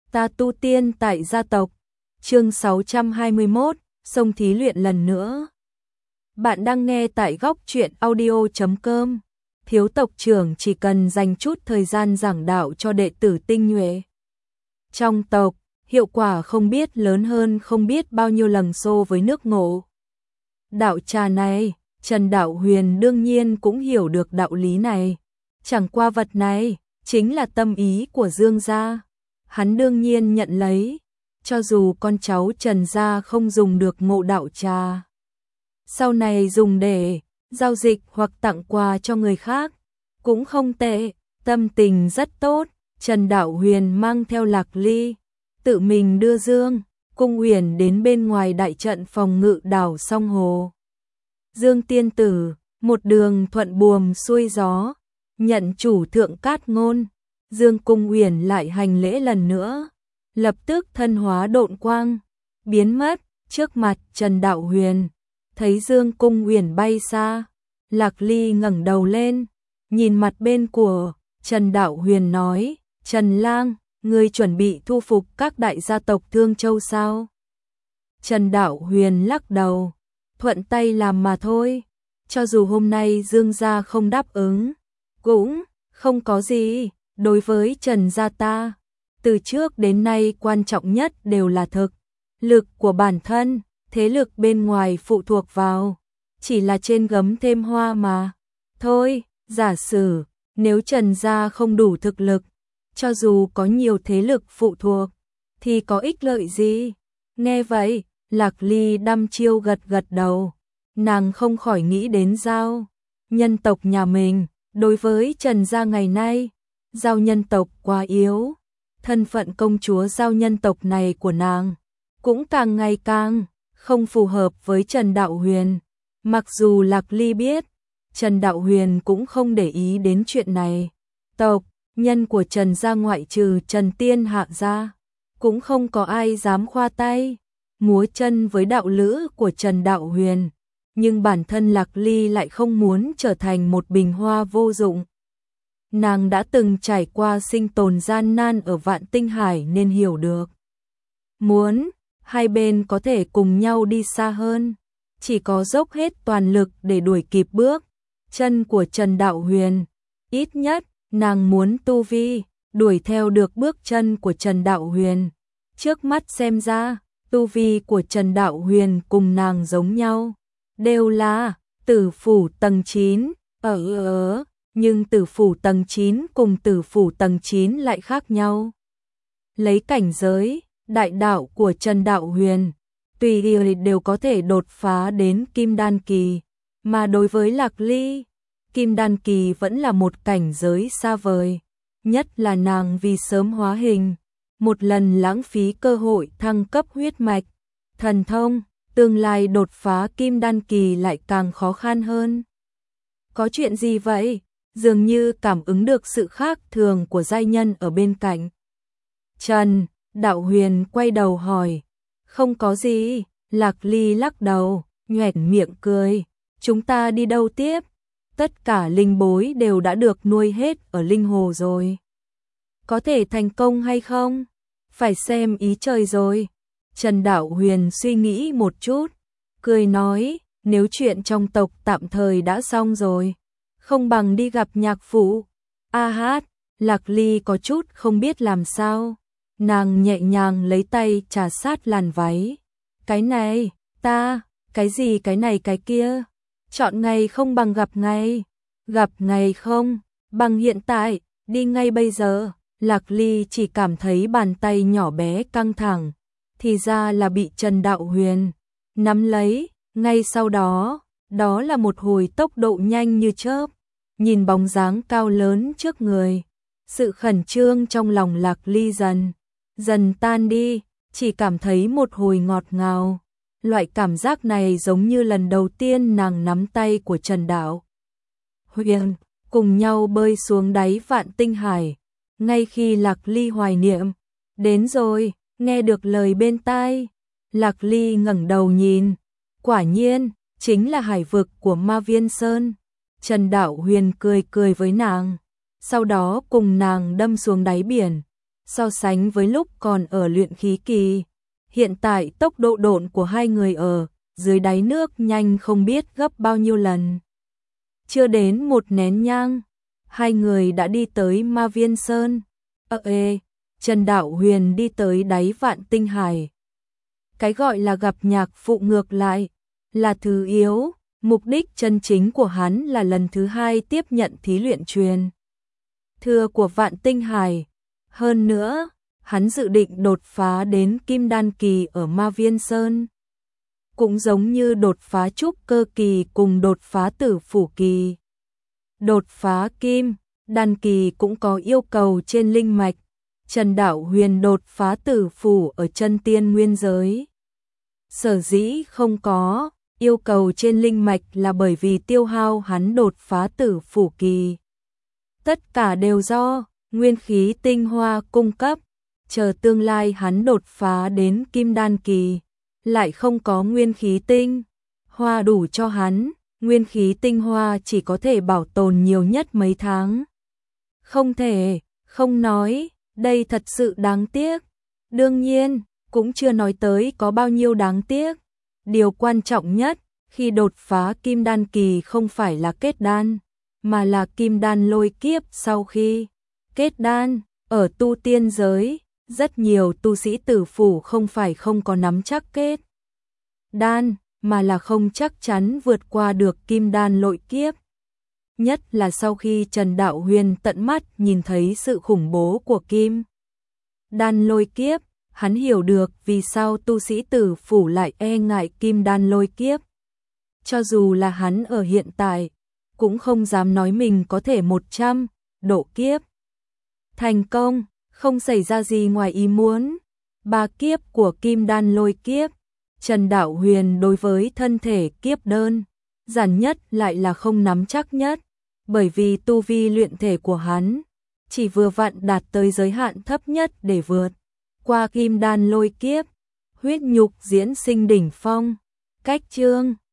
Ta tu tiên tại gia tộc. Chương 621, sông thí luyện lần nữa. Bạn đang nghe tại góc truyện audio.com. Thiếu tộc trưởng chỉ cần dành chút thời gian giảng đạo cho đệ tử tinh nhuệ trong tộc, hiệu quả không biết lớn hơn không biết bao nhiêu lần so với nước ngộ. Đạo trà này, Trần Đạo Huyền đương nhiên cũng hiểu được đạo lý này. Chẳng qua vật này chính là tâm ý của Dương gia. Hắn đương nhiên nhận lấy, cho dù con cháu Trần gia không dùng được ngộ đạo trà, sau này dùng để giao dịch hoặc tặng quà cho người khác, cũng không tệ. Tâm tình rất tốt, Trần Đạo Huyền mang theo Lạc Ly, tự mình đưa Dương Cung Uyển đến bên ngoài đại trận phòng ngự đảo Song Hồ. Dương tiên tử, một đường thuận buồm xuôi gió, nhận chủ thượng cát ngôn. Dương Cung Uyển lại hành lễ lần nữa, lập tức thân hóa độn quang, biến mất trước mặt Trần Đạo Huyền. Thấy Dương Cung Uyển bay xa, Lạc Ly ngẩng đầu lên, nhìn mặt bên của Trần Đạo Huyền nói, Trần Lang, ngươi chuẩn bị thu phục các đại gia tộc Thương Châu sao? Trần Đạo Huyền lắc đầu, thuận tay làm mà thôi, cho dù hôm nay Dương gia không đáp ứng, cũng không có gì. Đối với Trần gia ta, từ trước đến nay quan trọng nhất đều là thực lực của bản thân, thế lực bên ngoài phụ thuộc vào, chỉ là trên gấm thêm hoa mà. Thôi, giả sử, nếu Trần gia không đủ thực lực, cho dù có nhiều thế lực phụ thuộc, thì có ích lợi gì? Nghe vậy, Lạc Ly đăm chiêu gật gật đầu, nàng không khỏi nghĩ đến Giao nhân tộc nhà mình. Đối với Trần gia ngày nay, Giao nhân tộc quá yếu, thân phận công chúa Giao nhân tộc này của nàng cũng càng ngày càng không phù hợp với Trần Đạo Huyền. Mặc dù Lạc Ly biết, Trần Đạo Huyền cũng không để ý đến chuyện này. Tộc nhân của Trần gia ngoại trừ Trần Tiên Hạ gia, cũng không có ai dám khoa tay múa chân với đạo lữ của Trần Đạo Huyền. Nhưng bản thân Lạc Ly lại không muốn trở thành một bình hoa vô dụng. Nàng đã từng trải qua sinh tồn gian nan ở Vạn Tinh Hải nên hiểu được. Muốn hai bên có thể cùng nhau đi xa hơn, chỉ có dốc hết toàn lực để đuổi kịp bước chân của Trần Đạo Huyền. Ít nhất, nàng muốn tu vi đuổi theo được bước chân của Trần Đạo Huyền. Trước mắt xem ra, tu vi của Trần Đạo Huyền cùng nàng giống nhau, đều là tử phủ tầng 9, nhưng tử phủ tầng 9 cùng tử phủ tầng 9 lại khác nhau. Lấy cảnh giới, đại đạo của Trần Đạo Huyền, tùy ý đều có thể đột phá đến Kim Đan Kỳ, mà đối với Lạc Ly, Kim Đan Kỳ vẫn là một cảnh giới xa vời. Nhất là nàng vì sớm hóa hình, một lần lãng phí cơ hội thăng cấp huyết mạch, thần thông, tương lai đột phá Kim Đan Kỳ lại càng khó khăn hơn. Có chuyện gì vậy? Dường như cảm ứng được sự khác thường của giai nhân ở bên cạnh. Trần Đạo Huyền quay đầu hỏi. Không có gì. Lạc Ly lắc đầu, nhoẻn miệng cười. Chúng ta đi đâu tiếp? Tất cả linh bối đều đã được nuôi hết ở linh hồ rồi. Có thể thành công hay không? Phải xem ý trời rồi. Trần Đạo Huyền suy nghĩ một chút, cười nói, nếu chuyện trong tộc tạm thời đã xong rồi, không bằng đi gặp nhạc phụ. Lạc Ly có chút không biết làm sao, nàng nhẹ nhàng lấy tay trà sát làn váy. Cái này, cái gì cái này cái kia, chọn ngày không bằng gặp ngày không bằng hiện tại, đi ngay bây giờ. Lạc Ly chỉ cảm thấy bàn tay nhỏ bé căng thẳng, thì ra là bị Trần Đạo Huyền nắm lấy. Ngay sau đó, đó là một hồi tốc độ nhanh như chớp. Nhìn bóng dáng cao lớn trước người, sự khẩn trương trong lòng Lạc Ly dần tan đi, chỉ cảm thấy một hồi ngọt ngào. Loại cảm giác này giống như lần đầu tiên nàng nắm tay của Trần Đạo Huyền, cùng nhau bơi xuống đáy Vạn Tinh Hải. Ngay khi Lạc Ly hoài niệm, đến rồi, nghe được lời bên tai, Lạc Ly ngẩng đầu nhìn, quả nhiên, chính là hải vực của Ma Viên Sơn. Trần Đạo Huyền cười cười với nàng, sau đó cùng nàng đâm xuống đáy biển. so sánh với lúc còn ở luyện khí kỳ, hiện tại tốc độ độn của hai người ở dưới đáy nước nhanh không biết gấp bao nhiêu lần. Chưa đến một nén nhang, hai người đã đi tới Ma Viên Sơn. Trần Đạo Huyền đi tới đáy Vạn Tinh Hải. Cái gọi là gặp nhạc phụ ngược lại là thứ yếu, mục đích chân chính của hắn là lần thứ hai tiếp nhận thí luyện truyền thừa của Vạn Tinh Hải. Hơn nữa, hắn dự định đột phá đến Kim Đan kỳ ở Ma Viên Sơn. Cũng giống như đột phá trúc cơ kỳ cùng đột phá tử phủ kỳ. Đột phá Kim Đan kỳ cũng có yêu cầu trên linh mạch. Trần Đạo Huyền đột phá tử phủ ở chân tiên nguyên giới. Sở dĩ không có yêu cầu trên linh mạch là bởi vì tiêu hao hắn đột phá tử phủ kỳ. Tất cả đều do nguyên khí tinh hoa cung cấp, chờ tương lai hắn đột phá đến Kim Đan kỳ, lại không có nguyên khí tinh hoa đủ cho hắn, nguyên khí tinh hoa chỉ có thể bảo tồn nhiều nhất mấy tháng. Không thể, không nói, đây thật sự đáng tiếc. Đương nhiên, cũng chưa nói tới có bao nhiêu đáng tiếc. Điều quan trọng nhất khi đột phá Kim Đan kỳ không phải là kết đan, mà là Kim Đan lôi kiếp. Sau khi kết đan, ở tu tiên giới, rất nhiều tu sĩ tử phủ không phải không có nắm chắc kết đan, mà là không chắc chắn vượt qua được Kim Đan lôi kiếp. Nhất là sau khi Trần Đạo Huyền tận mắt nhìn thấy sự khủng bố của Kim Đan lôi kiếp, hắn hiểu được vì sao tu sĩ tử phủ lại e ngại Kim Đan lôi kiếp. Cho dù là hắn ở hiện tại, cũng không dám nói mình có thể 100 độ kiếp thành công, không xảy ra gì ngoài ý muốn. 3 kiếp của Kim Đan lôi kiếp, Trần Đạo Huyền đối với thân thể kiếp đơn giản nhất lại là không nắm chắc nhất, bởi vì tu vi luyện thể của hắn chỉ vừa vặn đạt tới giới hạn thấp nhất để vượt qua Kim Đan lôi kiếp. Huyết nhục diễn sinh đỉnh phong, cách chương